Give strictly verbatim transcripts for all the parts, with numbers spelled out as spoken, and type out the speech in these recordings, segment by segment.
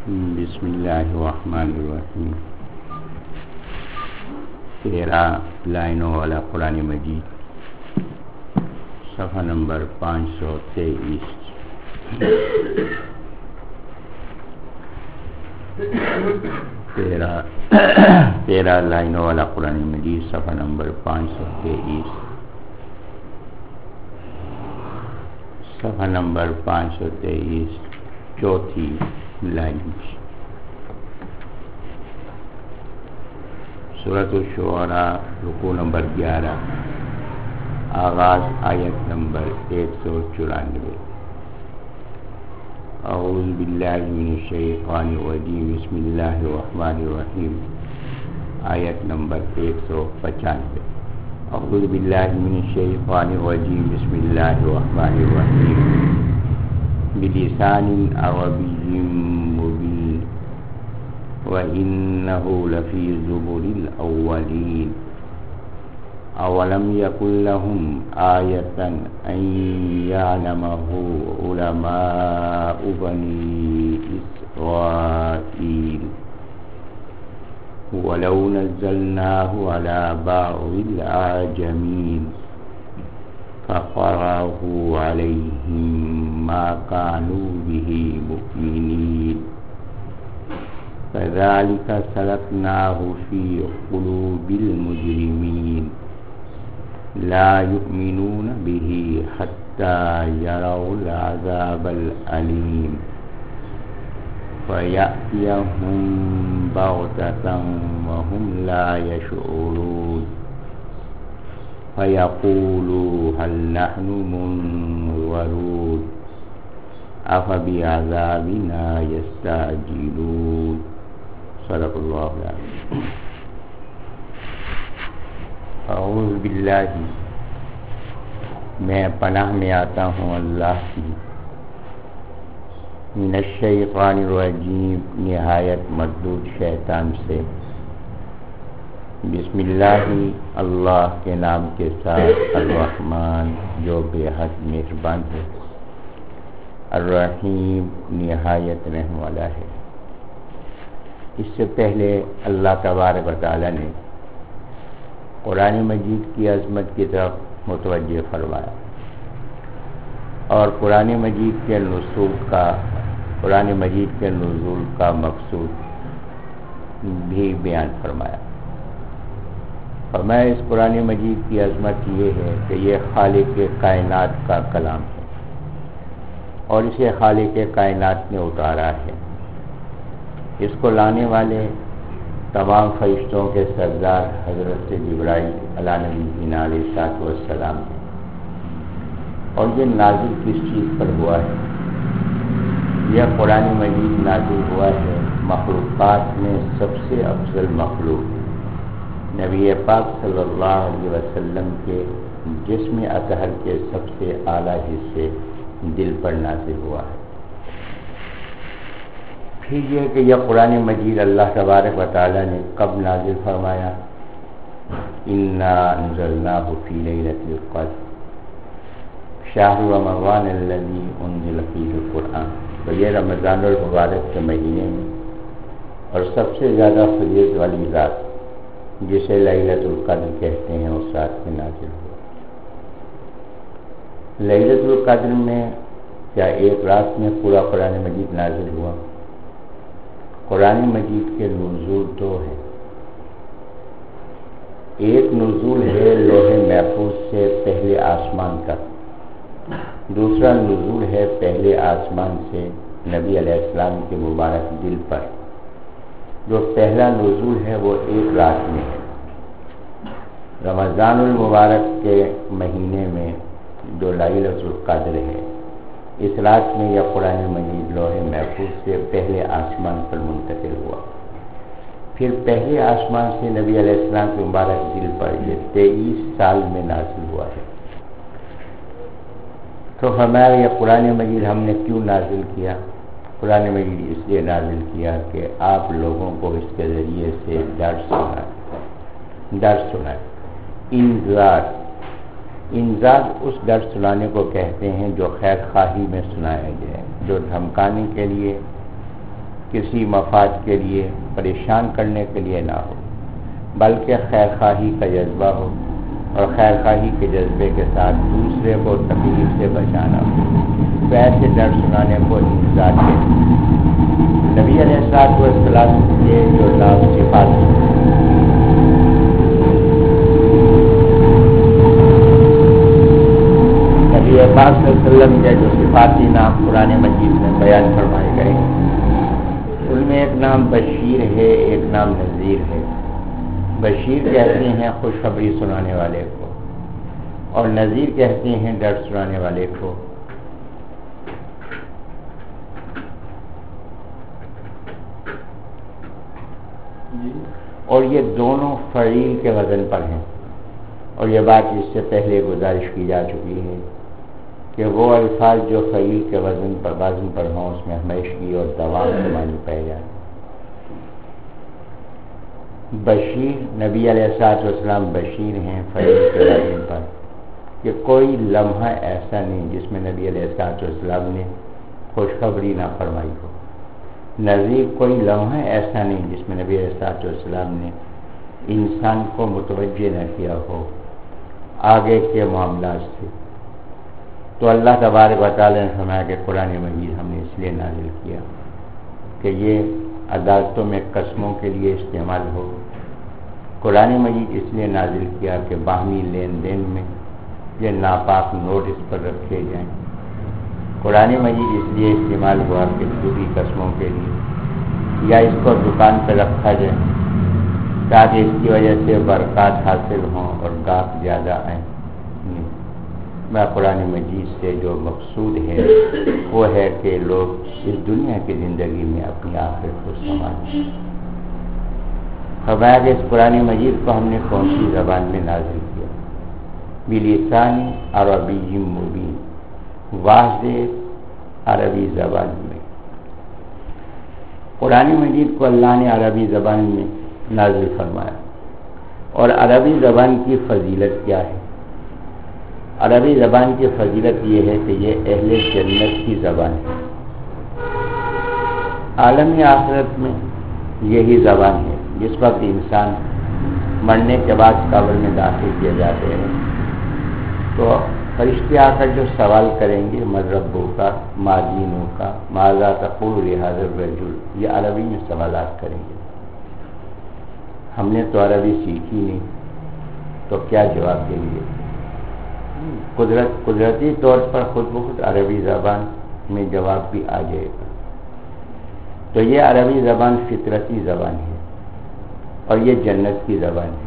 بسم اللہ الرحمن الرحیم. تیرہ لائنوں والا قرآن مجید، صفحہ نمبر پانچ سو تیئیس. تیرہ تیرہ لائنوں والا قرآن مجید، صفحہ نمبر پانچ سو تیئیس. صفحہ نمبر پانچ سو تیئیس، چوتھی لائن. سورۃ الشعراء، رکوع نمبر گیارہ، آغاز آیت نمبر ایک سو چورانوے. اعوذ باللہ من الشیطان الرجیم، بسم اللہ الرحمن الرحیم، آیت نمبر ایک سو پچانوے. اعوذ باللہ من الشیطان الرجیم، بسم اللہ الرحمن الرحیم، بلسان عربی مبین، وَإِنَّهُ لَفِي زُبُرِ الْأَوَّلِينَ. أَوَلَمْ يَكُنْ لَهُمْ آيَةً أَنْ يَعْلَمَهُ عُلَمَاءُ بَنِي إِسْرَائِيلَ. وَلَوْ نَزَّلْنَاهُ عَلَى بَعْضِ الْأَعْجَمِينَ فَقَرَأَهُ عَلَيْهِمْ مَا كَانُوا بِهِ مُؤْمِنِينَ. كَذَلِكَ سَلَكْنَاهُ فِي قُلُوبِ الْمُجْرِمِينَ. لَا يُؤْمِنُونَ بِهِ حَتَّى يَرَوْا الْعَذَابَ الْأَلِيمَ فَيَأْتِيَهُمْ بَغْتَةً وَهُمْ لَا يَشْعُرُونَ. فَيَقُولُوا هَلْ نَحْنُ مُنظَرُونَ. أَفَبِعَذَابِنَا يَسْتَعْجِلُونَ. صدق اللہ العظیم. اعوذ باللہ، میں پناہ میں آتا ہوں اللہ کی، من الشیطان الرجیم، نہایت مردود شیطان سے. بسم اللہ، اللہ کے نام کے ساتھ، الرحمن جو بے حد مہربان ہے، الرحیم نہایت رحم والا ہے. اس سے پہلے اللہ تبارک و تعالی نے قرآن مجید کی عظمت کی طرف متوجہ فرمایا اور قرآن مجید کے نزول کا قرآن مجید کے نزول کا مقصود بھی بیان فرمایا. فرمایا اس قرآن مجید کی عظمت یہ ہے کہ یہ خالق کائنات کا کلام ہے اور اسے خالق کائنات نے اتارا ہے. اس کو لانے والے تمام فرشتوں کے سردار حضرت جبرائیل علیہ نبی علیہ الصلوۃ والسلام ہیں. اور یہ نازل کس چیز پر ہوا ہے؟ یہ قرآن مجید نازل ہوا ہے مخلوقات میں سب سے افضل مخلوق نبی پاک صلی اللہ علیہ وسلم کے جسم اطہر کے سب سے اعلیٰ حصے دل پر نازل ہوا ہے. پھر یہ کہ یہ قرآن مجید اللہ تبارک و تعالی نے کب نازل فرمایا؟ انا انزلناہ فی لیلۃ القدر شہر رمضان الذی انزل فیہ القرآن. تو یہ رمضان المبارک کے مہینے میں اور سب سے زیادہ فضیلت والی رات جسے لیلۃ القدر کہتے ہیں اس رات میں نازل ہوا. لیلۃ القدر میں کیا ایک رات میں پورا قرآن مجید نازل ہوا؟ قرآن مجید کے نزول دو ہیں. ایک نزول ہے لوح محفوظ سے پہلے آسمان تک، دوسرا نزول ہے پہلے آسمان سے نبی علیہ السلام کے مبارک دل پر. جو پہلا نزول ہے وہ ایک رات میں ہے. رمضان المبارک کے مہینے میں جو لیلۃ القدر ہے، اس رات میں یہ قرآن مجید لوح محفوظ سے پہلے آسمان پر منتقل ہوا. پھر پہلے آسمان سے نبی علیہ السلام کے مبارک دل پر یہ تیئیس سال میں نازل ہوا ہے. تو ہمارا یہ قرآن مجید ہم نے کیوں نازل کیا؟ قرآن مجید اس لیے نازل کیا کہ آپ لوگوں کو اس کے ذریعے سے درس سنائے درس سنائے انذار انذار اس درس سنانے کو کہتے ہیں جو خیر خواہی میں سنایا جائے، جو دھمکانے کے لیے کسی مفاد کے لیے پریشان کرنے کے لیے نہ ہو، بلکہ خیر خواہی کا جذبہ ہو، اور خیر خواہی کے جذبے کے ساتھ دوسرے کو تکلیف سے بچانا ہو، تو ایسے ڈر سنانے کو انتظار کے نبی علیہ الصلوۃ والسلام کے جو نام صفات نبی پاک صلی اللہ علیہ وسلم کے جو صفاتی نام قرآن مجید میں بیان فرمائے گئے ہیں، ان میں ایک نام بشیر ہے، ایک نام نذیر ہے۔ بشیر کہتے ہیں خوشخبری سنانے والے کو، اور نذیر کہتے ہیں ڈر سنانے والے کو۔ اور یہ دونوں فعیل کے وزن پر ہیں، اور یہ بات اس سے پہلے گزارش کی جا چکی ہے کہ وہ الفاظ جو فعیل کے وزن پر وزن پر ہوں اس میں ہمیشگی اور دوام کے معنی پائے جائیں۔ بشیر، نبی علیہ الصلوۃ والسلام بشیر ہیں فعیل کے وزن پر، کہ کوئی لمحہ ایسا نہیں جس میں نبی علیہ الصلوۃ والسلام نے خوشخبری نہ فرمائی ہو۔ نذیر، کوئی لمحہ ایسا نہیں جس میں نبی علیہ الصلوۃ والسلام نے انسان کو متوجہ نہ کیا ہو آگے کے معاملات سے۔ تو اللہ تبارک و تعالیٰ نے فرمایا کہ قرآن مجید ہم نے اس لیے نازل کیا کہ یہ عدالتوں میں قسموں کے لیے استعمال ہو۔ قرآن مجید اس لیے نازل کیا کہ باہمی لین دین میں یہ ناپاک نوٹ اس پر رکھے جائیں۔ قرآن مجید اس لیے استعمال ہوا کہ جھوٹی قسموں کے لیے، یا اس کو دکان پہ رکھا جائے تاکہ اس کی وجہ سے برکات حاصل ہوں اور گاہک زیادہ آئیں۔ میں قرآن مجید سے جو مقصود ہے وہ ہے کہ لوگ اس دنیا کی زندگی میں اپنی آخرت کو سنبھالیں۔ فرمایا کہ اس قرآن مجید کو ہم نے کون سی زبان میں نازل کیا؟ بلسان عربی مبین، واضح عربی زبان میں۔ قرآن مجید کو اللہ نے عربی زبان میں نازل فرمایا، اور عربی زبان کی فضیلت کیا ہے؟ عربی زبان کی فضیلت یہ ہے کہ یہ اہل جنت کی زبان ہے۔ عالمی آخرت میں یہی زبان ہے۔ جس وقت انسان مرنے کے بعد قبر میں داخل کیے جاتے ہیں تو فرشتے آ کر جو سوال کریں گے من ربک کا، ما دینک کا، ماذا تقول لہذا الرجل، یہ عربی میں سوالات کریں گے۔ ہم نے تو عربی سیکھی نہیں تو کیا جواب دیں گے؟ قدرت قدرتی طور پر خود بخود عربی زبان میں جواب بھی آ جائے گا۔ تو یہ عربی زبان فطرتی زبان ہے اور یہ جنت کی زبان ہے۔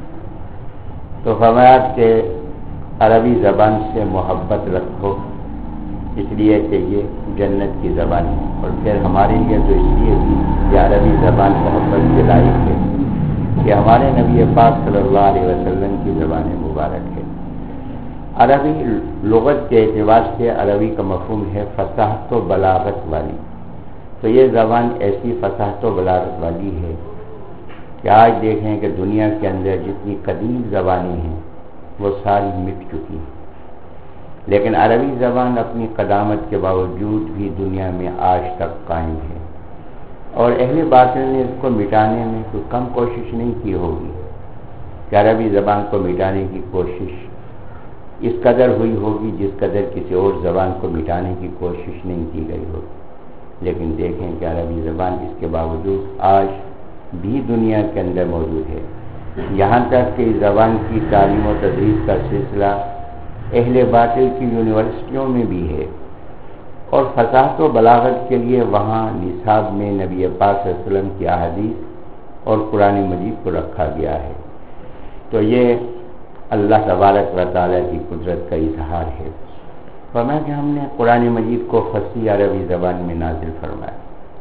تو فرمایا کہ عربی زبان سے محبت رکھو، اس لیے کہ یہ جنت کی زبان ہے، اور پھر ہمارے لیے تو اس لیے بھی یہ عربی زبان محبت کے لائق ہے کہ ہمارے نبی پاک صلی اللہ علیہ وسلم کی زبان مبارک ہے۔ عربی لغت کے اعتبار سے عربی کا مفہوم ہے فصاحت و بلاغت والی۔ تو یہ زبان ایسی فصاحت و بلاغت والی ہے کہ آج دیکھیں کہ دنیا کے اندر جتنی قدیم زبانیں ہیں وہ ساری مٹ چکی ہیں، لیکن عربی زبان اپنی قدامت کے باوجود بھی دنیا میں آج تک قائم ہے، اور اہل باطل نے اس کو مٹانے میں کوئی کم کوشش نہیں کی ہوگی کہ عربی زبان کو مٹانے کی کوشش اس قدر ہوئی ہوگی جس قدر کسی اور زبان کو مٹانے کی کوشش نہیں کی گئی ہوگی۔ لیکن دیکھیں کہ عربی زبان اس کے باوجود آج بھی دنیا کے اندر موجود ہے، یہاں تک کہ اس زبان کی تعلیم و تدریس کا سلسلہ اہل باطل کی یونیورسٹیوں میں بھی ہے، اور فصاحت و بلاغت کے لیے وہاں نصاب میں نبی پاک صلی اللہ علیہ وسلم کی احادیث اور قرآن مجید کو رکھا گیا ہے۔ تو یہ اللہ تبارک و تعالیٰ کی قدرت کا اظہار ہے۔ فرمایا کہ ہم نے قرآن مجید کو فصیح عربی زبان میں نازل فرمایا۔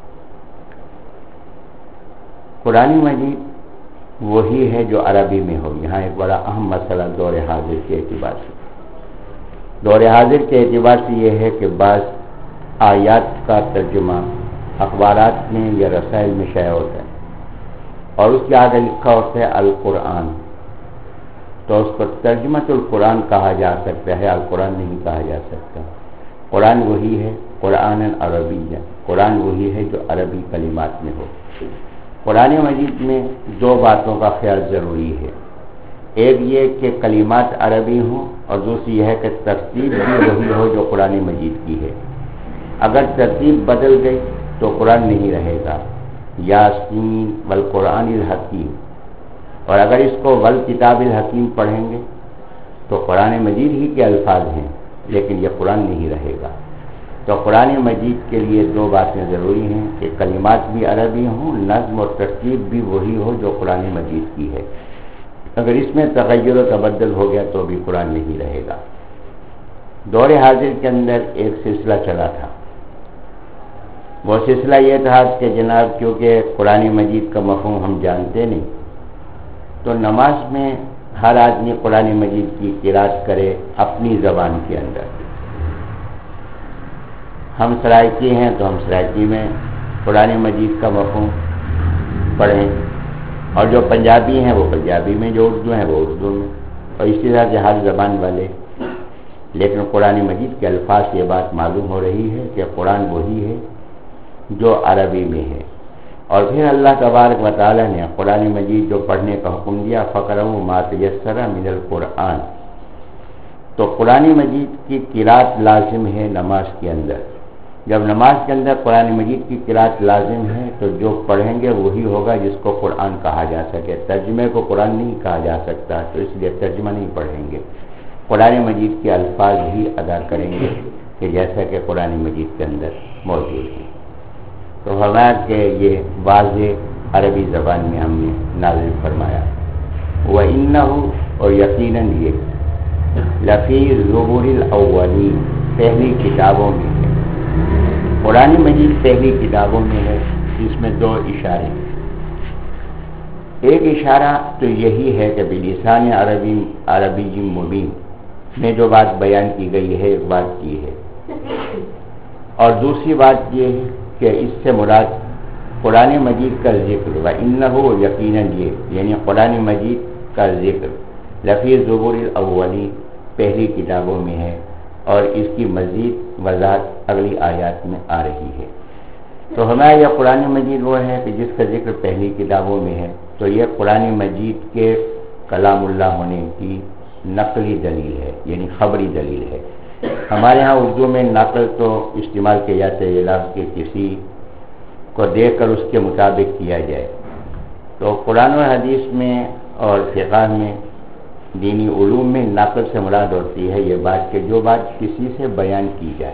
قرآن مجید وہی ہے جو عربی میں ہو۔ یہاں ایک بڑا اہم مسئلہ دور حاضر کے اعتبار سے دور حاضر کے اعتبار سے یہ ہے کہ بعض آیات کا ترجمہ اخبارات میں یا رسائل میں شائع ہوتا ہے، اور اس کے آگے لکھا ہوتا ہے القرآن، تو اس کو ترجمۃ القرآن کہا جا سکتا ہے، القرآن نہیں کہا جا سکتا۔ قرآن وہی ہے قرآن عربی، قرآن وہی ہے جو عربی کلمات میں ہو۔ قرآن مجید میں دو باتوں کا خیال ضروری ہے، ایک یہ کہ کلمات عربی ہوں، اور دوسری یہ ہے کہ ترتیب بھی وہی ہو جو قرآن مجید کی ہے۔ اگر ترتیب بدل گئی تو قرآن نہیں رہے گا، یاسین والقرآن الحکیم، اور اگر اس کو والکتاب الحکیم پڑھیں گے تو قرآن مجید ہی کے الفاظ ہیں لیکن یہ قرآن نہیں رہے گا۔ تو قرآن مجید کے لیے دو باتیں ضروری ہیں کہ کلمات بھی عربی ہوں، نظم اور ترتیب بھی وہی ہو جو قرآن مجید کی ہے۔ اگر اس میں تغیر و تبدل ہو گیا تو بھی قرآن نہیں رہے گا۔ دور حاضر کے اندر ایک سلسلہ چلا تھا، وہ سلسلہ یہ تھا کہ جناب کیونکہ قرآن مجید کا مفہوم ہم جانتے نہیں، تو نماز میں ہر آدمی قرآن مجید کی قرات کرے اپنی زبان کے اندر۔ ہم سرائکی ہیں تو ہم سرائکی میں قرآن مجید کا مفہوم پڑھیں، اور جو پنجابی ہیں وہ پنجابی میں، جو اردو ہیں وہ اردو میں، اور اسی طرح سے ہر زبان والے۔ لیکن قرآن مجید کے الفاظ سے یہ بات معلوم ہو رہی ہے کہ قرآن وہی ہے جو عربی میں ہے۔ اور پھر اللہ تبارک و تعالی نے قرآن مجید جو پڑھنے کا حکم دیا، فَقْرَؤُوا مَا تَيَسَّرَ مِنَ الْقُرْآنِ، تو قرآن مجید کی قرات لازم ہے نماز کے اندر۔ جب نماز کے اندر قرآن مجید کی قرات لازم ہے تو جو پڑھیں گے وہی ہوگا جس کو قرآن کہا جا سکے۔ ترجمے کو قرآن نہیں کہا جا سکتا، تو اس لیے ترجمہ نہیں پڑھیں گے، قرآن مجید کے الفاظ ہی ادا کریں گے کہ جیسا کہ قرآن مجید کے اندر موجود ہے۔ تو فرمایا کہ یہ واضح عربی زبان میں ہم نے نازل فرمایا۔ وَإِنَّهُ، اور یقیناً یہ لفی زبور الاولین، پہلی کتابوں میں ہے۔ قرآن مجید پہلی کتابوں میں ہے، جس میں دو اشارے ہیں۔ ایک اشارہ تو یہی ہے کہ بلسان عربی عربی مبین میں جو بات بیان کی گئی ہے ایک بات کی ہے، اور دوسری بات یہ ہے کہ اس سے مراد قرآن مجید کا ذکر، وَإِنَّهُ، یقیناً یہ یعنی قرآن مجید کا ذکر لفی زبور الاولین، پہلی کتابوں میں ہے، اور اس کی مزید وضاحت اگلی آیات میں آ رہی ہے۔ تو ہمارا یہ قرآن مجید وہ ہے کہ جس کا ذکر پہلی کتابوں میں ہے، تو یہ قرآن مجید کے کلام اللہ ہونے کی نقلی دلیل ہے، یعنی خبری دلیل ہے۔ ہمارے ہاں اردو میں نقل تو استعمال کیا جاتا ہے، یہ لفظ کہ کسی کو دیکھ کر اس کے مطابق کیا جائے۔ تو قرآن و حدیث میں اور فقہ میں، دینی علوم میں نقل سے مراد ہوتی ہے یہ بات کہ جو بات کسی سے بیان کی جائے،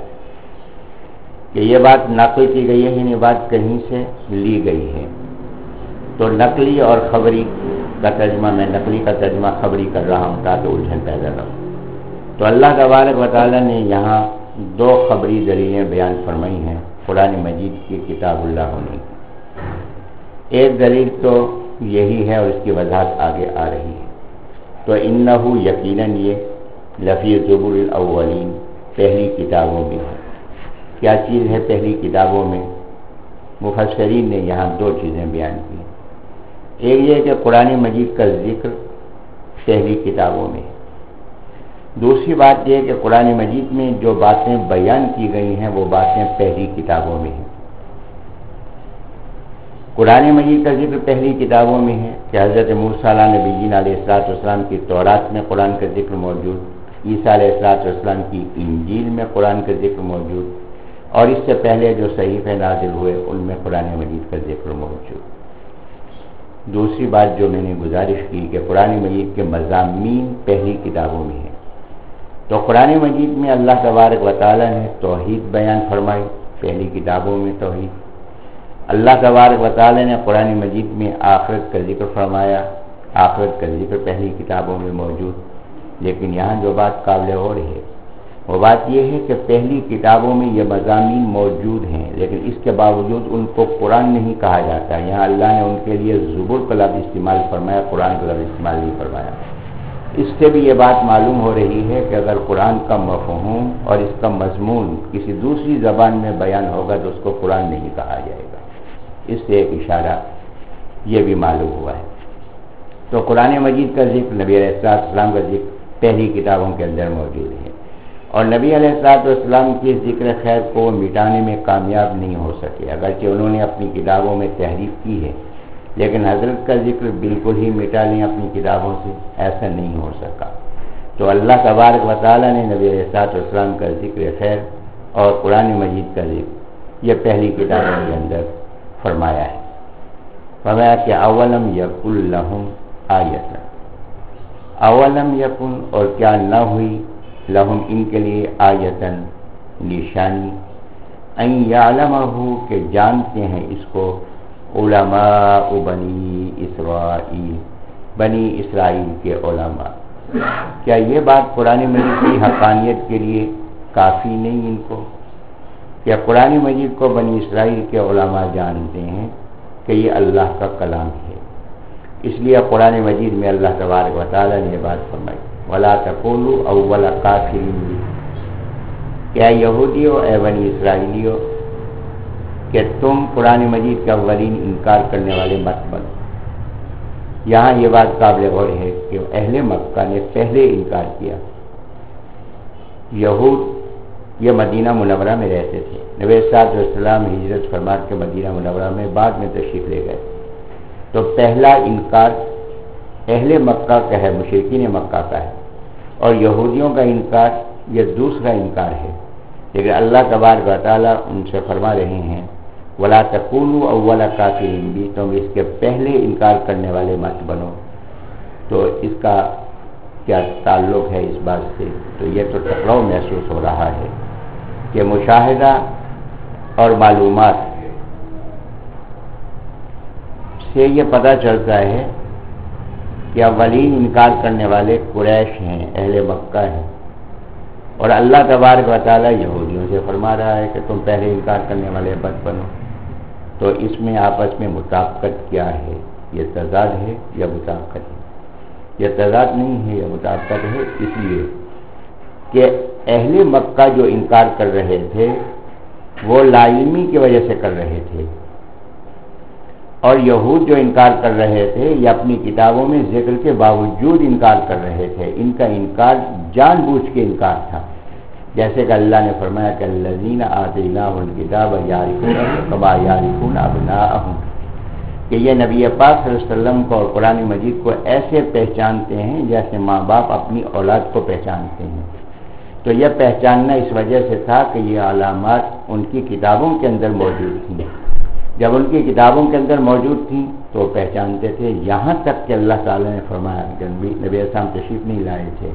کہ یہ بات نقل کی گئی ہے، یعنی بات کہیں سے لی گئی ہے۔ تو نقلی اور خبری کا ترجمہ، میں نقلی کا ترجمہ خبری کر رہا ہوں تاکہ الجھن پیدا نہ ہو۔ تو اللہ تبارک و تعالیٰ نے یہاں دو خبری دلیلیں بیان فرمائی ہیں قرآن مجید کی کتاب اللہ ہونے کی۔ ایک دلیل تو یہی ہے اور اس کی وضاحت آگے آ رہی ہے۔ تو انہو، یقیناً یہ لفی زبور الاولین، پہلی کتابوں میں ہے۔ کیا چیز ہے پہلی کتابوں میں؟ مفسرین نے یہاں دو چیزیں بیان کی۔ ایک یہ کہ قرآن مجید کا ذکر پہلی کتابوں میں ہے، دوسری بات یہ کہ قرآن مجید میں جو باتیں بیان کی گئی ہیں وہ باتیں پہلی کتابوں میں ہیں۔ قرآن مجید کا ذکر پہلی کتابوں میں ہے کہ حضرت موسیٰ علیہ نبیین علیہ السلام کی تورات میں قرآن کا ذکر موجود، عیسیٰ علیہ السلام کی انجیل میں قرآن کا ذکر موجود، اور اس سے پہلے جو صحیفے نازل ہوئے ان میں قرآن مجید کا ذکر موجود۔ دوسری بات جو میں نے گزارش کی کہ قرآن مجید کے مضامین پہلی کتابوں میں ہیں، تو قرآن مجید میں اللہ تبارک و تعالیٰ نے توحید بیان فرمائی، پہلی کتابوں میں توحید۔ اللہ تبارک و تعالیٰ نے قرآن مجید میں آخرت کا ذکر فرمایا، آخرت کا ذکر پہلی کتابوں میں موجود۔ لیکن یہاں جو بات قابل غور ہے وہ بات یہ ہے کہ پہلی کتابوں میں یہ مضامین موجود ہیں، لیکن اس کے باوجود ان کو قرآن نہیں کہا جاتا۔ یہاں اللہ نے ان کے لیے زبور کا لفظ استعمال فرمایا، قرآن کا لفظ استعمال نہیں فرمایا۔ اس سے بھی یہ بات معلوم ہو رہی ہے کہ اگر قرآن کا مفہوم اور اس کا مضمون کسی دوسری زبان میں بیان ہوگا تو اس کو قرآن نہیں کہا جائے گا۔ اس سے ایک اشارہ یہ بھی معلوم ہوا ہے۔ تو قرآن مجید کا ذکر، نبی علیہ السلام کا ذکر پہلی کتابوں کے اندر موجود ہے۔ اور نبی علیہ الصلوۃ والسلام کی ذکر خیر کو مٹانے میں کامیاب نہیں ہو سکے، اگرچہ انہوں نے اپنی کتابوں میں تحریف کی ہے، لیکن حضرت کا ذکر بالکل ہی مٹا لیں اپنی کتابوں سے، ایسا نہیں ہو سکا۔ تو اللہ تبارک و تعالیٰ نے نبی علیہ الصلوۃ والسلام کا ذکر خیر اور قرآن مجید کا ذکر یہ پہلی کتابوں کے اندر فرمایا ہے۔ فرمایا کہ اولم یکن لہم آیۃ، اولم یکن اور کیا نہ ہوئی، لہم ان کے لیے آیتن نشانی، ان یعلمہ کہ جانتے ہیں اس کو علماء بنی اسرائیل، بنی اسرائیل کے علماء۔ کیا یہ بات قرآن مجید کی حقانیت کے لیے کافی نہیں ان کو؟ کیا قرآن مجید کو بنی اسرائیل کے علماء جانتے ہیں کہ یہ اللہ کا کلام ہے؟ اس لیے قرآن مجید میں اللہ تبارک و تعالیٰ نے یہ بات فرمائی، وَلَا تَقُولُوا أَوَّلَ كَافِرٍ بِهِ، کیا یہودیو اے بنی اسرائیلیو کہ تم قرآن مجید کا اولین انکار کرنے والے مت بنو۔ یہاں یہ بات قابل غور ہے کہ اہل مکہ نے پہلے انکار کیا۔ یہود یہ مدینہ منورہ میں رہتے تھے، نبی صلی اللہ علیہ وسلم ہجرت فرما کے مدینہ منورہ میں بعد میں تشریف لے گئے، تو پہلا انکار اہل مکہ کا ہے، مشرکین مکہ کا ہے، اور یہودیوں کا انکار یہ دوسرا انکار ہے۔ لیکن اللہ تبارک و تعالیٰ ان سے فرما رہے ہیں وَلَا تَكُونُوا أَوَّلَ كَافِرٍ بِهِ، تم اس کے پہلے انکار کرنے والے مت بنو۔ تو اس کا کیا تعلق ہے اس بات سے؟ تو یہ تو ٹکراؤ محسوس ہو رہا ہے کہ مشاہدہ اور معلومات سے یہ پتہ چلتا ہے کہ اولین انکار کرنے والے قریش ہیں، اہل مکہ ہیں، اور اللہ تبارک و تعالیٰ یہودیوں سے فرما رہا ہے کہ تم پہلے انکار کرنے والے مت بنو۔ تو اس میں آپس میں مطابقت کیا ہے؟ یہ تضاد ہے یا مطابقت ہے؟ یہ تضاد نہیں ہے، یہ مطابقت ہے، اس لیے کہ اہل مکہ جو انکار کر رہے تھے وہ لا علمی کی وجہ سے کر رہے تھے، اور یہود جو انکار کر رہے تھے یہ اپنی کتابوں میں ذکر کے باوجود انکار کر رہے تھے۔ ان کا انکار جان بوجھ کے انکار تھا، جیسے کہ اللہ نے فرمایا کہ الذین آتیناہم الکتاب یعرفونہ کما یعرفون ابناءہم، کہ یہ نبی پاک صلی اللہ علیہ وسلم کو اور قرآن مجید کو ایسے پہچانتے ہیں جیسے ماں باپ اپنی اولاد کو پہچانتے ہیں۔ تو یہ پہچاننا اس وجہ سے تھا کہ یہ علامات ان کی کتابوں کے اندر موجود تھیں، جب ان کی کتابوں کے اندر موجود تھیں تو وہ پہچانتے تھے، یہاں تک کہ اللہ تعالیٰ نے فرمایا کہ نبی اسلام تشریف نہیں لائے تھے،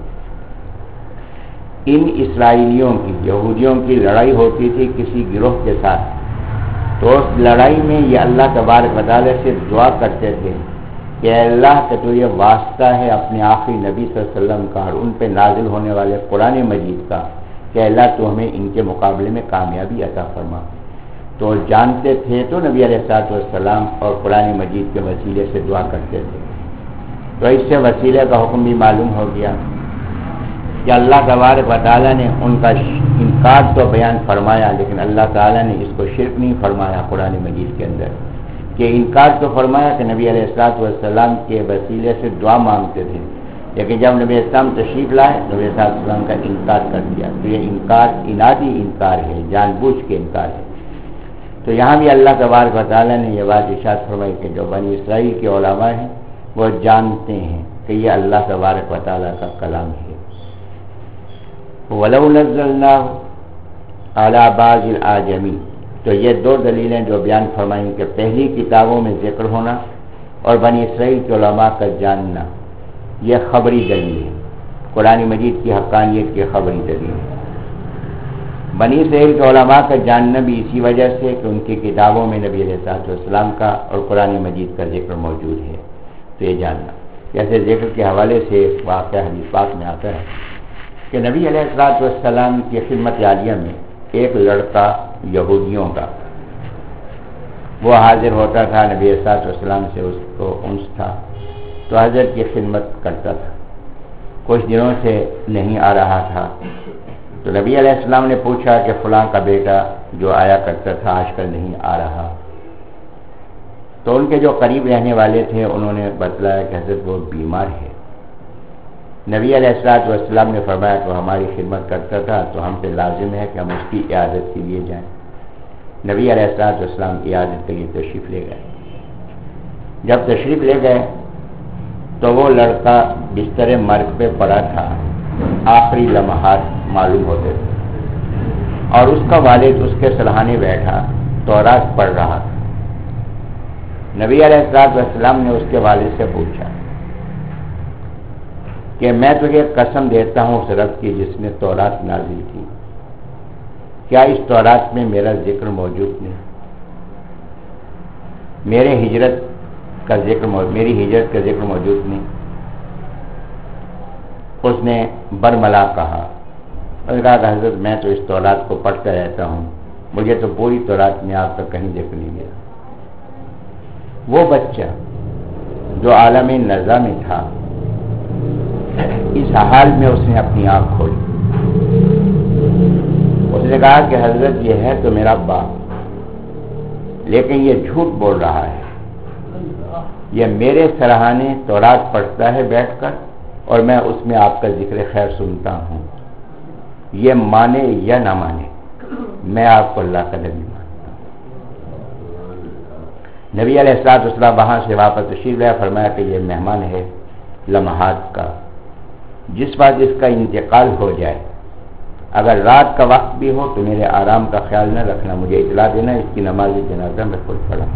ان اسرائیلیوں کی، یہودیوں کی لڑائی ہوتی تھی کسی گروہ کے ساتھ، تو اس لڑائی میں یہ اللہ تبارک و تعالیٰ سے دعا کرتے تھے کہ اے اللہ کہ تو یہ واسطہ ہے اپنے آخری نبی صلی اللہ علیہ وسلم کا اور ان پہ نازل ہونے والے قرآن مجید کا، کہ اللہ تو ہمیں ان کے مقابلے میں کامیابی عطا فرما۔ تو جانتے تھے تو نبی علیہ الصلوۃ والسلام اور قرآن مجید کے وسیلے سے دعا کرتے تھے۔ تو اس سے وسیلے کا حکم بھی معلوم ہو گیا کہ اللہ تبارک و تعالیٰ نے ان کا انکار تو بیان فرمایا، لیکن اللہ تعالیٰ نے اس کو شرک نہیں فرمایا قرآن مجید کے اندر، کہ انکار تو فرمایا کہ نبی علیہ الصلوۃ والسلام کے وسیلے سے دعا مانگتے تھے، لیکن جب نبی اسلام تشریف لائے نبی صلی اللہ علیہ وسلم کا انکار کر دیا۔ تو یہ انکار انادی انکار ہے، جان بوجھ کے انکار ہے۔ تو یہاں بھی اللہ تبارک و تعالیٰ نے یہ بات ارشاد فرمائی کہ جو بنی اسرائیل کے علماء ہیں وہ جانتے ہیں کہ یہ اللہ تبارک و تعالیٰ کا کلام ہے۔ وَلَوْ نَزَّلْنَاهُ عَلَى بَعْضِ الْأَعْجَمِينَ، تو یہ دو دلیلیں جو بیان فرمائیں کہ پہلی کتابوں میں ذکر ہونا اور بنی اسرائیل کے علماء کا جاننا، یہ خبری دلیل ہے، قرآن مجید کی حقانیت کی خبری دلیل ہے۔ بنی اسرائیل کے علماء کا جاننا بھی اسی وجہ سے کہ ان کی کتابوں میں نبی علیہ الصلوۃ والسلام کا اور قرآن مجید کا ذکر موجود ہے، تو یہ جاننا۔ جیسے ذکر کے حوالے سے واقعہ حدیث پاک میں آتا ہے کہ نبی علیہ الصلوۃ والسلام کی خدمت عالیہ میں ایک لڑکا یہودیوں کا وہ حاضر ہوتا تھا، نبی علیہ الصلوۃ والسلام سے اس کو انس تھا، تو حضرت کی خدمت کرتا تھا۔ کچھ دنوں سے نہیں آ رہا تھا، تو نبی علیہ السلام نے پوچھا کہ فلاں کا بیٹا جو آیا کرتا تھا آج کل نہیں آ رہا، تو ان کے جو قریب رہنے والے تھے انہوں نے بتلایا کہ حضرت وہ بیمار ہے۔ نبی علیہ الصلوۃ والسلام نے فرمایا کہ وہ ہماری خدمت کرتا تھا تو ہم پہ لازم ہے کہ ہم اس کی عیادت کے لیے جائیں۔ نبی علیہ الصلوۃ والسلام کی عیادت کے لیے تشریف لے گئے۔ جب تشریف لے گئے تو وہ لڑکا بستر مرگ پہ پڑا تھا، آخری لمحات معلوم ہوتے تھے، اور اس کا والد اس کے سرہانے بیٹھا تورات پڑھ رہا تھا۔ نبی علیہ الصلوۃ والسلام نے اس کے والد سے پوچھا کہ میں تجھے قسم دیتا ہوں اس رب کی جس نے تورات نازل کی، کیا اس تورات میں میرا ذکر موجود نہیں؟ میرے ہجرت کا ذکر میری ہجرت کا ذکر موجود نہیں؟ اس نے برملا کہا، اس نے کہا کہ حضرت میں تو اس تورات کو پڑھتا رہتا ہوں، مجھے تو پوری تورات میں آپ کا کہیں ذکر نہیں ملا۔ وہ بچہ جو عالم نزا میں تھا، اس حال میں اس نے اپنی آنکھ کھولی۔ اس نے کہا کہ حضرت یہ ہے تو میرا باپ، لیکن یہ جھوٹ بول رہا ہے، یہ میرے سرہانے تورات پڑھتا ہے بیٹھ کر، اور میں اس میں آپ کا ذکر خیر سنتا ہوں، یہ مانے یا نہ مانے میں آپ کو اللہ کا نبی مانتا ہوں۔ نبی علیہ الصلوۃ والسلام وہاں سے واپس تشریف لائے، فرمایا کہ یہ مہمان ہے لمحات کا، جس وقت اس کا انتقال ہو جائے، اگر رات کا وقت بھی ہو تو میرے آرام کا خیال نہ رکھنا، مجھے اطلاع دینا، اس کی نماز جنازہ میں خود پڑھا۔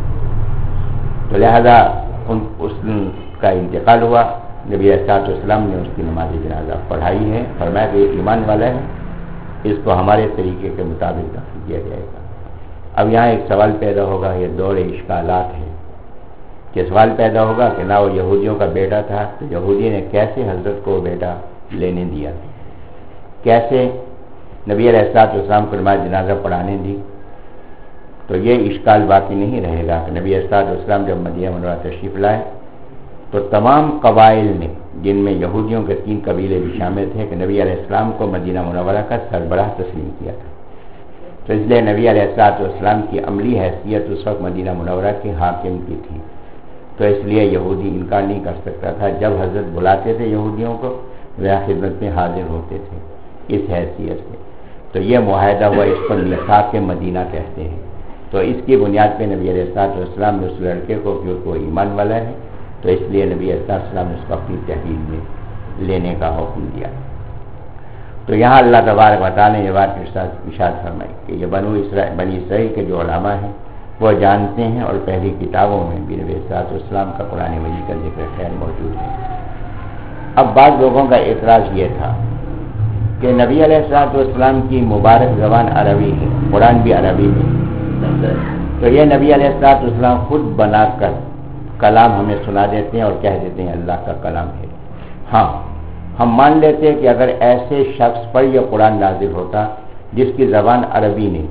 تو لہذا ان اس کا انتقال ہوا، نبی علیہ الصلوۃ والسلام نے اس کی نماز جنازہ پڑھائی ہے، فرمایا کہ یہ ایمان والا ہے، اس کو ہمارے طریقے کے مطابق دفن کیا جائے گا۔ اب یہاں ایک سوال پیدا ہوگا، یہ دور اشکالات ہے کہ سوال پیدا ہوگا کہ نہ وہ یہودیوں کا بیٹا تھا تو یہودی نے کیسے حضرت کو بیٹا لینے دیا، کیسے نبی علیہ الصلوۃ والسلام کو نماز جنازہ پڑھانے دی؟ تو یہ اشکال باقی نہیں رہے گا کہ نبی علیہ الصلوۃ والسلام جب مدینہ منورہ تشریف لائے تو تمام قبائل نے، جن میں یہودیوں کے تین قبیلے بھی شامل تھے، کہ نبی علیہ السلام کو مدینہ منورہ کا سربراہ تسلیم کیا تھا۔ تو اس لیے نبی علیہ الصلوۃ والسلام کی عملی حیثیت اس وقت مدینہ منورہ کے حاکم کی تھی، تو اس لیے یہودی انکار نہیں کر سکتا تھا۔ جب حضرت بلاتے تھے یہودیوں کو، وہ خدمت میں حاضر ہوتے تھے اس حیثیت سے۔ تو یہ معاہدہ ہوا، اس کو میثاق مدینہ کہتے ہیں۔ تو اس کی بنیاد پہ نبی علیہ الصلوۃ والسلام نے اس لڑکے کو، کیونکہ وہ ایمان والا ہے، تو اس لیے نبی علیہ الصلوۃ والسلام نے اس کو اپنی تحویل میں لینے کا حکم دیا۔ تو یہاں اللہ تبارک و تعالیٰ نے یہ بات ارشاد فرمائی کہ یہ بنو اسرائیل بنی اسرائیل کے جو علماء ہیں وہ جانتے ہیں، اور پہلی کتابوں میں بھی نبی علیہ الصلوۃ والسلام کا قرآن مجید کا ذکر خیر موجود ہے۔ اب بعض لوگوں کا اعتراض یہ تھا کہ نبی علیہ الصلوۃ والسلام کی مبارک زبان عربی ہے، قرآن بھی عربی میں، تو یہ نبی علیہ الصلوۃ والسلام خود بنا کر کلام ہمیں سنا دیتے ہیں اور کہہ دیتے ہیں اللہ کا کلام ہے۔ ہاں، ہم مان لیتے ہیں کہ اگر ایسے شخص پر یہ قرآن نازل ہوتا جس کی زبان عربی نہیں،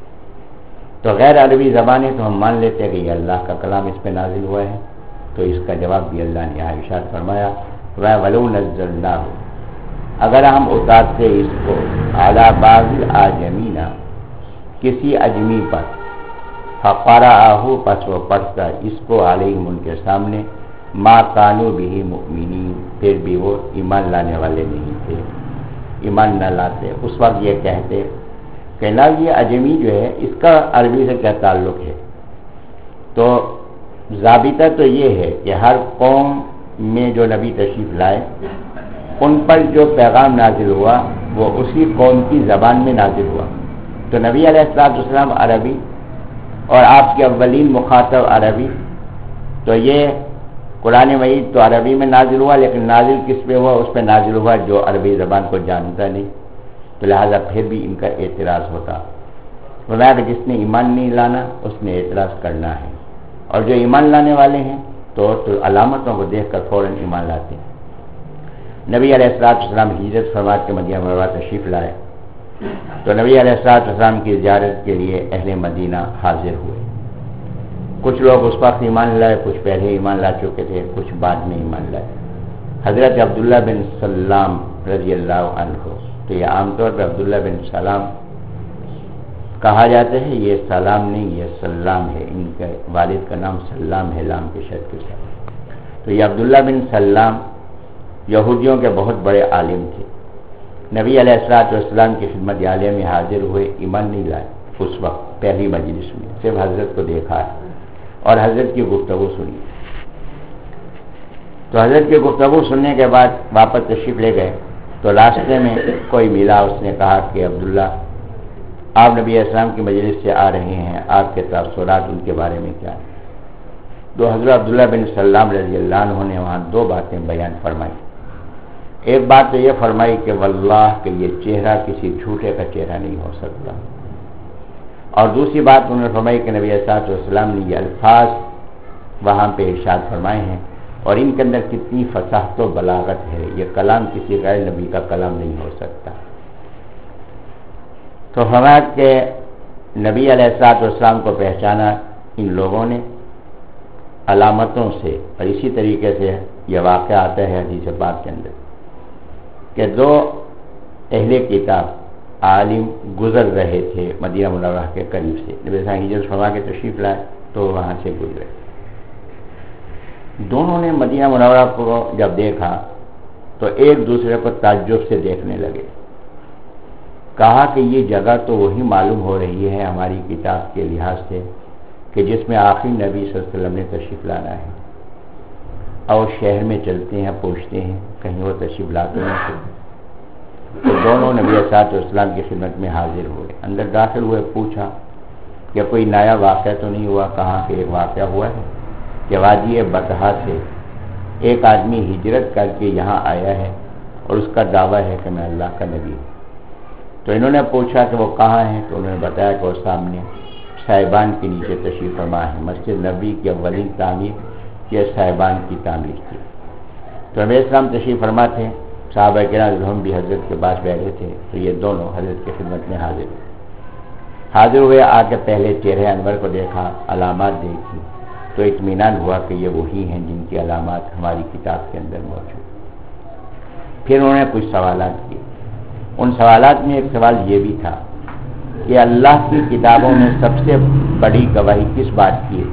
تو غیر عربی زبان ہے، تو ہم مان لیتے ہیں کہ یہ اللہ کا کلام اس پہ نازل ہوا ہے۔ تو اس کا جواب بھی اللہ نے یہاں ارشاد فرمایا، وَلَوْ نَزَّلْنَاهُ، اگر ہم اتارتے اس کو عَلَىٰ بَعْضِ الْأَعْجَمِينَ، کسی اجمی پر، فَقَرَأَهُ، پس وہ پڑھتا اس کو علیہم، ان کے سامنے، مَا كَانُوا بِهِ مُؤْمِنِينَ، پھر بھی وہ ایمان لانے والے نہیں تھے، ایمان نہ لاتے، اس وقت یہ کہتے کہ نہ یہ اجمی جو ہے اس کا عربی سے کیا تعلق ہے۔ تو ضابطہ تو یہ ہے کہ ہر قوم میں جو نبی تشریف لائے ان پر جو پیغام نازل ہوا وہ اسی قوم کی زبان میں نازل ہوا۔ تو نبی علیہ الصلوۃ والسلام عربی اور آپ کے اولین مخاطب عربی، تو یہ قرآن مجید تو عربی میں نازل ہوا، لیکن نازل کس پہ ہوا؟ اس پہ نازل ہوا جو عربی زبان کو جانتا نہیں، تو لہذا پھر بھی ان کا اعتراض ہوتا۔ فرمایا کہ جس نے ایمان نہیں لانا اس نے اعتراض کرنا ہے، اور جو ایمان لانے والے ہیں تو, تو علامتوں کو دیکھ کر فوراً ایمان لاتے ہیں۔ نبی علیہ الصلوۃ والسلام ہجرت فرما کے مدینہ منورہ تشریف لائے، تو نبی علیہ الصلوۃ والسلام کی زیارت کے لیے اہل مدینہ حاضر ہوئے۔ کچھ لوگ اس وقت ایمان لائے، کچھ پہلے ایمان لا چکے تھے، کچھ بعد میں ایمان لائے۔ حضرت عبداللہ بن سلام رضی اللہ عنہ، تو یہ عام طور پر عبداللہ بن سلام کہا جاتا ہے، یہ سلام نہیں یہ سلام ہے، ان کے والد کا نام سلام ہے، لام کے شد کے ساتھ۔ تو یہ عبداللہ بن سلام یہودیوں کے بہت بڑے عالم تھے. نبی علیہ الصلوۃ والسلام کی خدمت عالیہ میں حاضر ہوئے, ایمان نہیں لائے اس وقت پہلی مجلس میں, صرف حضرت کو دیکھا اور حضرت کی گفتگو سنی. تو حضرت کی گفتگو سننے کے بعد واپس تشریف لے گئے. تو راستے میں کوئی ملا, اس نے کہا کہ عبداللہ آپ نبی اسلام کی مجلس سے آ رہے ہیں, آپ کے تاثرات ان کے بارے میں کیا ہیں؟ تو حضرت عبداللہ بن سلام رضی اللہ عنہ نے وہاں دو باتیں بیان فرمائی. ایک بات تو یہ فرمائی کہ واللہ کہ یہ چہرہ کسی جھوٹے کا چہرہ نہیں ہو سکتا, اور دوسری بات انہوں نے فرمائی کہ نبی صلی اللہ علیہ وسلم نے یہ الفاظ وہاں پہ ارشاد فرمائے ہیں اور ان کے اندر کتنی فصاحت و بلاغت ہے, یہ کلام کسی غیر نبی کا کلام نہیں ہو سکتا. تو فرمایا کہ نبی علیہ الصلوۃ والسلام کو پہچانا ان لوگوں نے علامتوں سے, اور اسی طریقے سے یہ واقعہ آتا ہے حدیث پاک کے اندر کہ دو اہل کتاب عالم گزر رہے تھے مدینہ منورہ کے قریب سے. نبی صلی اللہ علیہ وسلم ہجرت فرما کے تشریف لائے تو وہاں سے گزرے. دونوں نے مدینہ منورہ کو جب دیکھا تو ایک دوسرے کو تعجب سے دیکھنے لگے. کہا کہ یہ جگہ تو وہی معلوم ہو رہی ہے ہماری کتاب کے لحاظ سے کہ جس میں آخری نبی صلی اللہ علیہ وسلم نے تشریف لانا ہے, اور شہر میں چلتے ہیں پوچھتے ہیں کہیں وہ تشریف لاتے ہیں. تو دونوں نبی صلی اللہ علیہ وسلم کی خدمت میں حاضر ہوئے, اندر داخل ہوئے, پوچھا کہ کوئی نیا واقعہ تو نہیں ہوا؟ کہاں کہ ایک واقعہ ہوا ہے کہ وادی بطحا سے ایک آدمی ہجرت کر کے یہاں آیا ہے اور اس کا دعویٰ ہے کہ میں اللہ کا نبی ہوں. تو انہوں نے پوچھا کہ وہ کہاں ہیں؟ تو انہوں نے بتایا کہ وہ سامنے صاحبان کے نیچے تشریف فرما ہے. مسجد نبی کی اولین تعمیر یہ صاحبان کی تعمیر تھی. تو نبی اسلام تشریف فرما تھے, صحابہ کرام بھی حضرت کے پاس بیٹھے تھے. تو یہ دونوں حضرت کی خدمت میں حاضر ہوئے حاضر ہوئے آ کے پہلے چہرے انور کو دیکھا, علامات دیکھی, تو اطمینان ہوا کہ یہ وہی ہیں جن کی علامات ہماری کتاب کے اندر موجود. پھر انہوں نے کچھ سوالات کیے. ان سوالات میں ایک سوال یہ بھی تھا کہ اللہ کی کتابوں میں سب سے بڑی گواہی کس بات کی ہے؟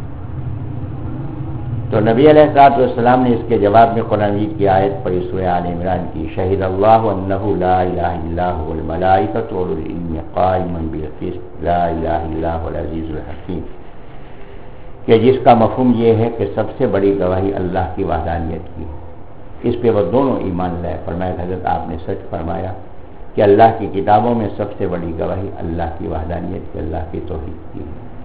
تو نبی علیہ الصلوۃ والسلام نے اس کے جواب میں قرآن مجید کی آیت پڑھی, سورہ آل عمران کی, شہید اللہ انہ لا الہ الا هو الملائکۃ واولو العلم قائما بالقسط لا الہ الا هو العزیز الحکیم, کہ جس کا مفہوم یہ ہے کہ سب سے بڑی گواہی اللہ کی وحدانیت کی. اس پہ وہ دونوں ایمان لائے. فرمایا حضرت آپ نے سچ فرمایا کہ اللہ کی کتابوں میں سب سے بڑی گواہی اللہ کی وحدانیت کی, اللہ کی توحید کی.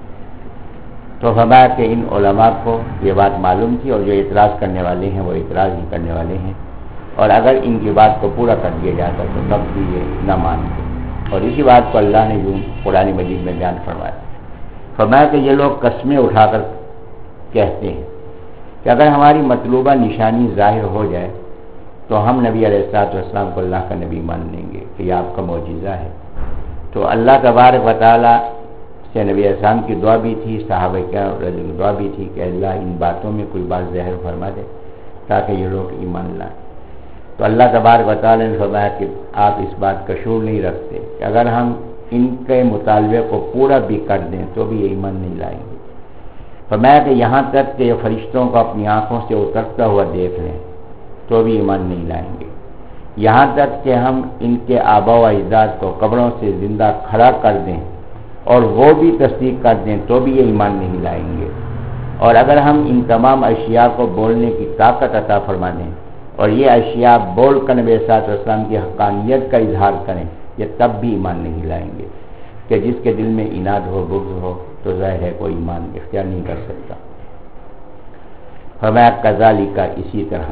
تو فرمایا کہ ان علماء کو یہ بات معلوم تھی, اور جو اعتراض کرنے والے ہیں وہ اعتراض ہی کرنے والے ہیں, اور اگر ان کی بات کو پورا کر دیا جاتا تو تب بھی یہ نہ مانتے. اور اسی بات کو اللہ نے یوں قرآن مجید میں بیان فرمایا. فرمایا کہ یہ لوگ قسمیں اٹھا کر کہتے ہیں کہ اگر ہماری مطلوبہ نشانی ظاہر ہو جائے تو ہم نبی علیہ الصلوۃ والسلام کو اللہ کا نبی مان لیں گے کہ یہ آپ کا معجزہ ہے. تو اللہ تبارک و تعالیٰ سے نبی علیہ السلام کی دعا بھی تھی, صحابہ کرام کی دعا بھی تھی کہ اللہ ان باتوں میں کوئی بات ظاہر فرما دے تاکہ یہ لوگ ایمان لائیں. تو اللہ تبارک و تعالیٰ نے فرمایا کہ آپ اس بات کا شعور نہیں رکھتے کہ اگر ہم ان کے مطالبے کو پورا بھی کر دیں تو بھی یہ ایمان نہیں لائیں گے. فرمایا کہ یہاں تک کہ یہ فرشتوں کو اپنی آنکھوں سے اترتا ہوا دیکھ لیں تو بھی ایمان نہیں لائیں گے. یہاں تک کہ ہم ان کے آباء و اجداد کو قبروں سے زندہ کھڑا کر دیں اور وہ بھی تصدیق کر دیں تو بھی یہ ایمان نہیں لائیں گے. اور اگر ہم ان تمام اشیاء کو بولنے کی طاقت عطا فرما دیں اور یہ اشیاء بول کر نبی صلی اللہ علیہ وسلم کی حقانیت کا اظہار کریں, یہ تب بھی ایمان نہیں لائیں گے. کہ جس کے دل میں اناد ہو, بغض ہو, تو ظاہر ہے کوئی ایمان اختیار نہیں کر سکتا. فرمایا کذالک اسی طرح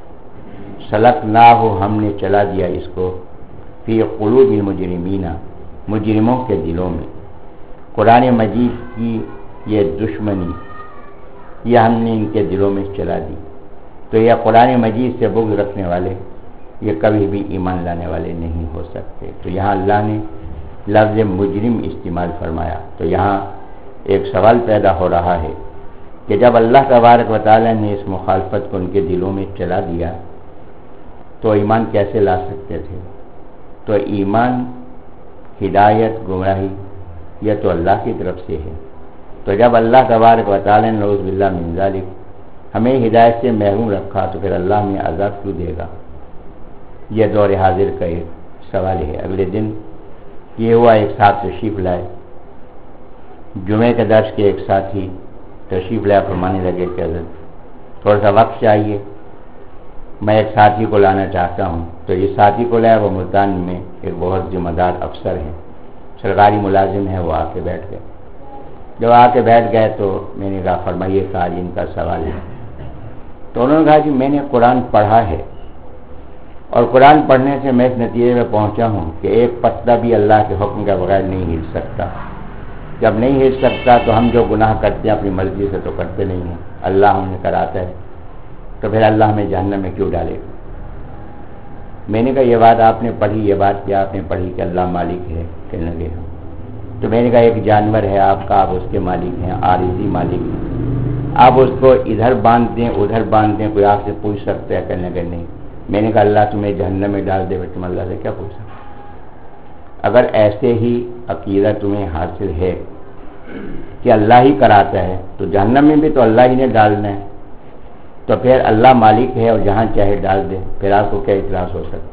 سلکناہ ہم نے چلا دیا اس کو فی قلوب المجرمین مجرموں کے دلوں میں. قرآن مجید کی یہ دشمنی یہ ہم نے ان کے دلوں میں چلا دی. تو یہ قرآن مجید سے بغض رکھنے والے یہ کبھی بھی ایمان لانے والے نہیں ہو سکتے. تو یہاں اللہ نے لفظ مجرم استعمال فرمایا. تو یہاں ایک سوال پیدا ہو رہا ہے کہ جب اللہ تبارک و تعالی نے اس مخالفت کو ان کے دلوں میں چلا دیا تو ایمان کیسے لا سکتے تھے؟ تو ایمان ہدایت گمراہی یہ تو اللہ کی طرف سے ہے. تو جب اللہ تبارک و تعالی نے نعوذ باللہ من ذالک ہمیں ہدایت سے محروم رکھا تو پھر اللہ ہمیں عذاب کیوں دے گا؟ یہ دور حاضر کا ایک سوال ہے۔ اگلے دن یہ ہوا، ایک ساتھ تشریف لائے، جمعہ کے درس کے ایک ساتھی تشریف لائے، فرمانے لگے کہ حضرت تھوڑا سا وقت چاہیے، میں ایک ساتھی کو لانا چاہتا ہوں۔ تو یہ ساتھی کو لایا، وہ ملتان میں ایک بہت ذمہ دار افسر ہیں، سرکاری ملازم ہے، وہ آ کے بیٹھ گئے۔ جب آ کے بیٹھ گئے تو میں نے کہا فرمائیے کہ آج ان کا سوال ہے۔ تو انہوں نے کہا کہ میں نے قرآن پڑھا ہے، اور قرآن پڑھنے سے میں اس نتیجے میں پہنچا ہوں کہ ایک پتہ بھی اللہ کے حکم کے بغیر نہیں ہل سکتا۔ جب نہیں ہل سکتا تو ہم جو گناہ کرتے ہیں اپنی مرضی سے تو کرتے نہیں ہیں، اللہ ہمیں کراتا ہے، تو پھر اللہ ہمیں جہنم میں کیوں ڈالے گا؟ میں نے کہا یہ بات آپ نے پڑھی، یہ بات کیا آپ نے پڑھی کہ اللہ مالک ہے؟ کہنے لگے ہم۔ تو میں نے کہا ایک جانور ہے آپ کا، آپ اس کے مالک ہیں، عارضی مالک ہیں، آپ اس کو ادھر باندھ دیں ادھر باندھ دیں، کوئی آپ سے پوچھ سکتا ہے؟ کہنے لگے نہیں۔ میں نے کہا اللہ تمہیں جہنم میں ڈال دے، پھر تم اللہ سے کیا پوچھ سکتے؟ اگر ایسے ہی عقیدہ تمہیں حاصل ہے کہ اللہ ہی کراتا ہے تو جہنم میں بھی تو اللہ ہی نے ڈالنا ہے، تو پھر اللہ مالک ہے اور جہاں چاہے ڈال دے، پھر آپ کو کیا اعتراض ہو سکتا ہے؟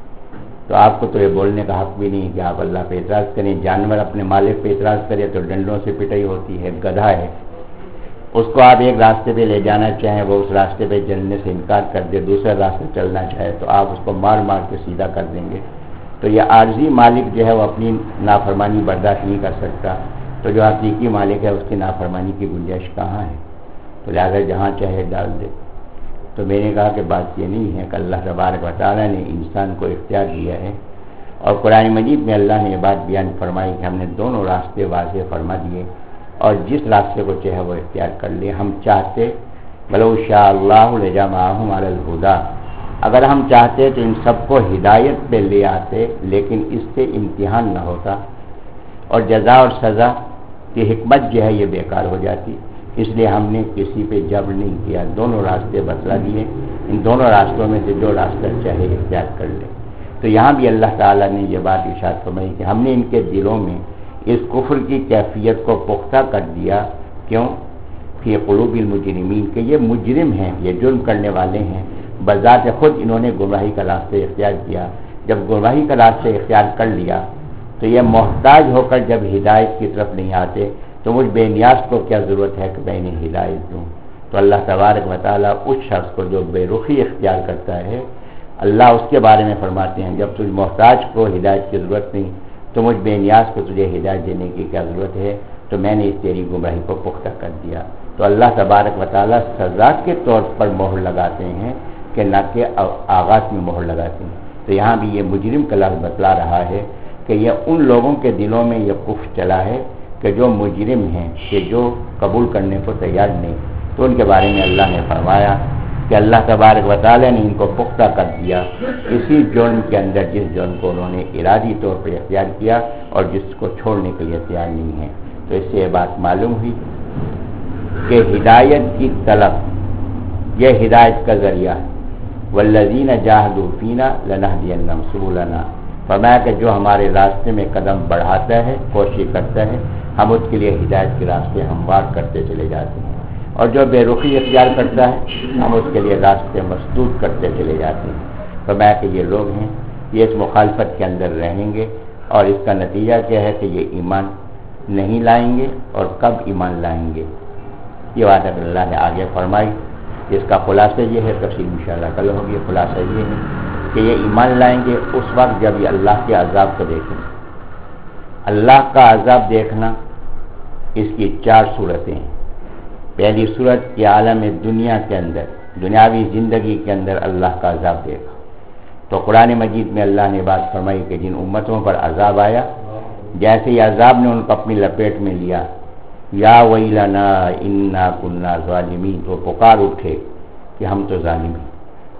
تو آپ کو تو یہ بولنے کا حق بھی نہیں کہ آپ اللہ پہ اعتراض کریں۔ جانور اپنے مالک پہ اعتراض کرے تو ڈنڈوں سے پٹائی ہوتی ہے، گدھا ہے، اس کو آپ ایک راستے پہ لے جانا چاہیں، وہ اس راستے پہ چلنے سے انکار کر دے، دوسرے راستے چلنا چاہے تو آپ اس کو مار مار کے سیدھا کر دیں گے۔ تو یہ عارضی مالک جو ہے وہ اپنی نافرمانی برداشت نہیں کر سکتا، تو جو حقیقی مالک ہے اس کی نافرمانی کی گنجائش کہاں ہے؟ تو لہٰذا جہاں چاہے ڈال دے۔ تو میں نے کہا کہ بات یہ نہیں ہے کہ اللہ تبارک و تعالیٰ نے انسان کو اختیار دیا ہے، اور قرآن مجید میں اللہ نے یہ بات بیان فرمائی کہ ہم نے دونوں راستے واضح فرما دیے، اور جس راستے کو چاہے وہ اختیار کر لے۔ ہم چاہتے ولو شاء اللہ لجمعهم علی الہدی، اگر ہم چاہتے تو ان سب کو ہدایت پہ لے آتے، لیکن اس سے امتحان نہ ہوتا اور جزا اور سزا کی حکمت جو ہے یہ بیکار ہو جاتی، اس لیے ہم نے کسی پہ جبر نہیں کیا، دونوں راستے بتلا دیے، ان دونوں راستوں میں سے جو راستہ چاہے اختیار کر لے۔ تو یہاں بھی اللہ تعالیٰ نے یہ بات ارشاد فرمائی کہ ہم نے ان کے دلوں میں اس کفر کی کیفیت کو پختہ کر دیا، کیوں؟ فی قلوب المجرمین، کہ یہ مجرم ہیں، یہ جرم کرنے والے ہیں، بذات خود انہوں نے گمراہی کا راستہ اختیار کیا۔ جب گمراہی کا راستہ اختیار کر لیا تو یہ محتاج ہو کر جب ہدایت کی طرف نہیں آتے تو مجھ بے نیاز کو کیا ضرورت ہے کہ میں انہیں ہدایت دوں؟ تو اللہ تبارک و تعالیٰ اس شخص کو جو بے رخی اختیار کرتا ہے، اللہ اس کے بارے میں فرماتے ہیں جب تجھ محتاج کو ہدایت کی ضرورت نہیں تو مجھ بے نیاز کو تجھے ہدایت دینے کی کیا ضرورت ہے؟ تو میں نے اس تیری گمراہی کو پختہ کر دیا۔ تو اللہ تبارک و تعالیٰ سزا کے طور پر مہر لگاتے ہیں کہ نہ کہ آغاز میں مہر لگاتے ہیں۔ تو یہاں بھی یہ مجرم کا لفظ بتلا رہا ہے کہ یہ ان لوگوں کے دلوں میں یہ کفر چلا ہے کہ جو مجرم ہیں، کہ جو قبول کرنے کو تیار نہیں، تو ان کے بارے میں اللہ نے فرمایا کہ اللہ تبارک و تعالیٰ نے ان کو پختہ کر دیا اسی جرم کے اندر جس جرم کو انہوں نے ارادی طور پر اختیار کیا اور جس کو چھوڑنے کے لیے تیار نہیں ہے۔ تو اس سے یہ بات معلوم ہوئی کہ ہدایت کی طلب یہ ہدایت کا ذریعہ ہے۔ والذین جاہدوا فینا لنہدینہم سبلنا، فرمایا کہ جو ہمارے راستے میں قدم بڑھاتا ہے، کوشش کرتا ہے، ہم اس کے لیے ہدایت کے راستے ہموار کرتے چلے جاتے ہیں، اور جو بے رخی اختیار کرتا ہے ہم اس کے لیے راستے مسدود کرتے چلے جاتے ہیں۔ فرمایا کہ یہ لوگ ہیں یہ اس مخالفت کے اندر رہیں گے، اور اس کا نتیجہ کیا ہے کہ یہ ایمان نہیں لائیں گے، اور کب ایمان لائیں گے یہ بات اللہ نے آگے فرمائی۔ اس کا خلاصہ یہ ہے، تفصیل انشاءاللہ کل ہوگی، خلاصہ یہ ہے کہ یہ ایمان لائیں گے اس وقت جب یہ اللہ کے عذاب کو دیکھیں۔ اللہ کا عذاب دیکھنا اس کی چار صورتیں ہیں۔ پہلی صورت کہ عالم دنیا کے اندر، دنیاوی زندگی کے اندر اللہ کا عذاب دیکھا، تو قرآن مجید میں اللہ نے بات فرمائی کہ جن امتوں پر عذاب آیا، جیسے ہی عذاب نے ان کو اپنی لپیٹ میں لیا، یا ویلنا انا کنا ظالمین، تو پکار اٹھے کہ ہم تو ظالم ہیں۔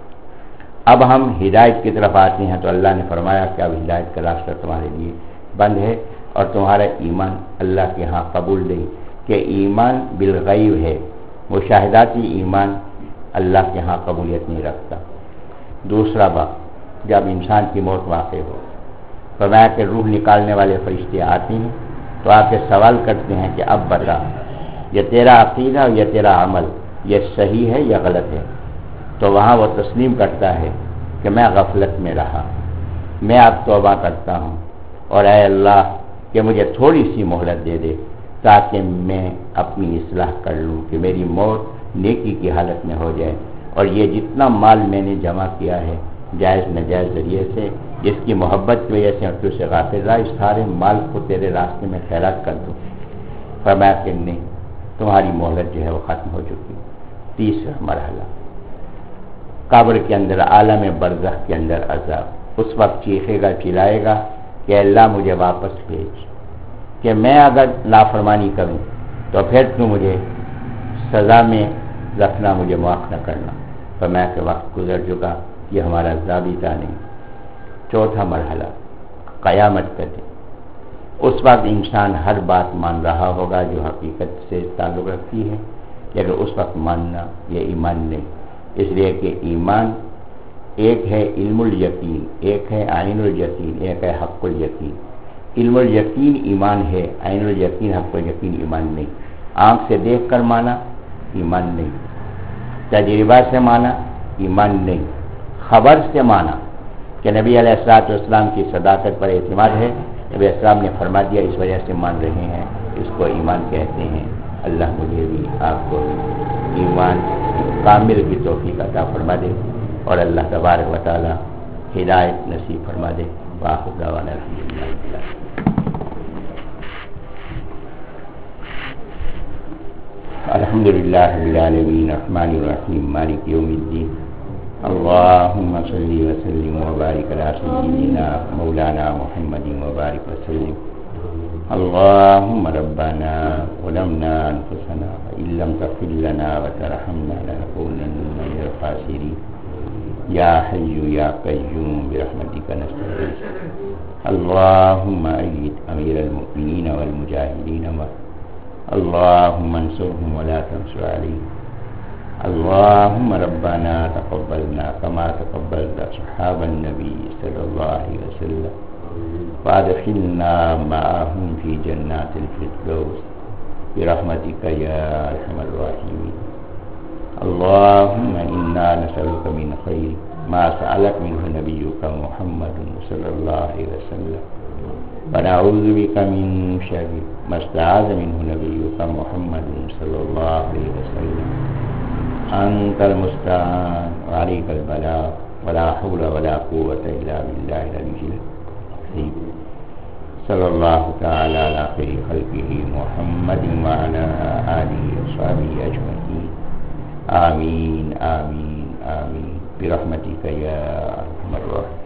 اب ہم ہدایت کی طرف آتے ہیں تو اللہ نے فرمایا کہ اب ہدایت کا راستہ تمہارے لیے بند ہے، اور تمہارا ایمان اللہ کے ہاں قبول نہیں، کہ ایمان بالغیب ہے، مشاہداتی ایمان اللہ کے ہاں قبولیت نہیں رکھتا۔ دوسرا بات، جب انسان کی موت واقع ہو، فرمایا کہ روح نکالنے والے فرشتے آتے ہیں تو آ کے سوال کرتے ہیں کہ اب بتا، یہ تیرا عقیدہ اور یہ تیرا عمل یہ صحیح ہے یا غلط ہے، تو وہاں وہ تسلیم کرتا ہے کہ میں غفلت میں رہا، میں اب توبہ کرتا ہوں، اور اے اللہ کہ مجھے تھوڑی سی مہلت دے دے تاکہ میں اپنی اصلاح کر لوں کہ میری موت نیکی کی حالت میں ہو جائے، اور یہ جتنا مال میں نے جمع کیا ہے جائز ناجائز ذریعے سے، جس کی محبت کی وجہ سے تو سے غافل رہا، اس سارے مال کو تیرے راستے میں خیرات کر دوں۔ فرمایا کہ نہیں، تمہاری مہلت جو ہے وہ ختم ہو چکی۔ تیسرا مرحلہ قبر کے اندر، عالم برزخ کے اندر عذاب، اس وقت چیخے گا چلائے گا کہ اللہ مجھے واپس بھیج، کہ میں اگر نافرمانی کروں تو پھر تو مجھے سزا میں رکھنا، مجھے معاف نہ کرنا۔ فرمایا کہ وقت گزر چکا، یہ ہمارا ضابطہ نہیں۔ چوتھا مرحلہ قیامت کا دن، اس وقت انسان ہر بات مان رہا ہوگا جو حقیقت سے تعلق رکھتی ہے، لیکن اس وقت ماننا یہ ایمان نہیں، اس لیے کہ ایمان ایک ہے علم الیقین، ایک ہے عین الیقین، ایک ہے حق الیقین۔ علم الیقین ایمان ہے، عین الیقین حق الیقین ایمان نہیں۔ آنکھ سے دیکھ کر مانا ایمان نہیں، تجربہ سے مانا ایمان نہیں، خبر سے مانا کہ نبی علیہ الصلوۃ والسلام کی صداقت پر اعتماد ہے، نبی السلام نے فرما دیا اس وجہ سے مان رہے ہیں، اس کو ایمان کہتے ہیں۔ اللہ مجھے بھی آپ کو ایمان کامل کی توفیق عطا فرما دے، اور اللہ تبارک و تعالی ہدایت نصیب فرما دے۔ وآخر دعوانا الحمدللہ۔ الحمد للہ رب العالمین الرحمن الرحیم مالک یوم الدین، اللہم صلی وسلم وبارک علی سیدنا مولانا محمد وبارک وسلم۔ اللہم ربنا ظلمنا انفسنا وإن لم تغفر لنا وترحمنا لنكونن من الخاسرین۔ یا حی یا قیوم برحمتک نستغیث، اللہم اید امیر المؤمنین والمجاہدین معه، اللهم انصرهم ولا تنصر عليهم، اللهم ربنا تقبلنا كما تقبلت أصحاب النبي صلى الله عليه وسلم، وادخلنا معهم في جنات الفردوس برحمتك يا أرحم الراحمين۔ اللهم إنا نسألك من خير ما سألك منه نبيك محمد صلى الله عليه وسلم، ونعوذ بك من شر ما استعاذ منه نبيك محمد صلى الله عليه وسلم، أنت المستعان وعليك البلاغ، ولا حول ولا قوة إلا بالله العلي العظيم۔ صلى الله تعالى على خير خلقه محمد وعلى آله وصحبه أجمعين، آمين آمين آمين برحمتك يا أرحم الراحمين۔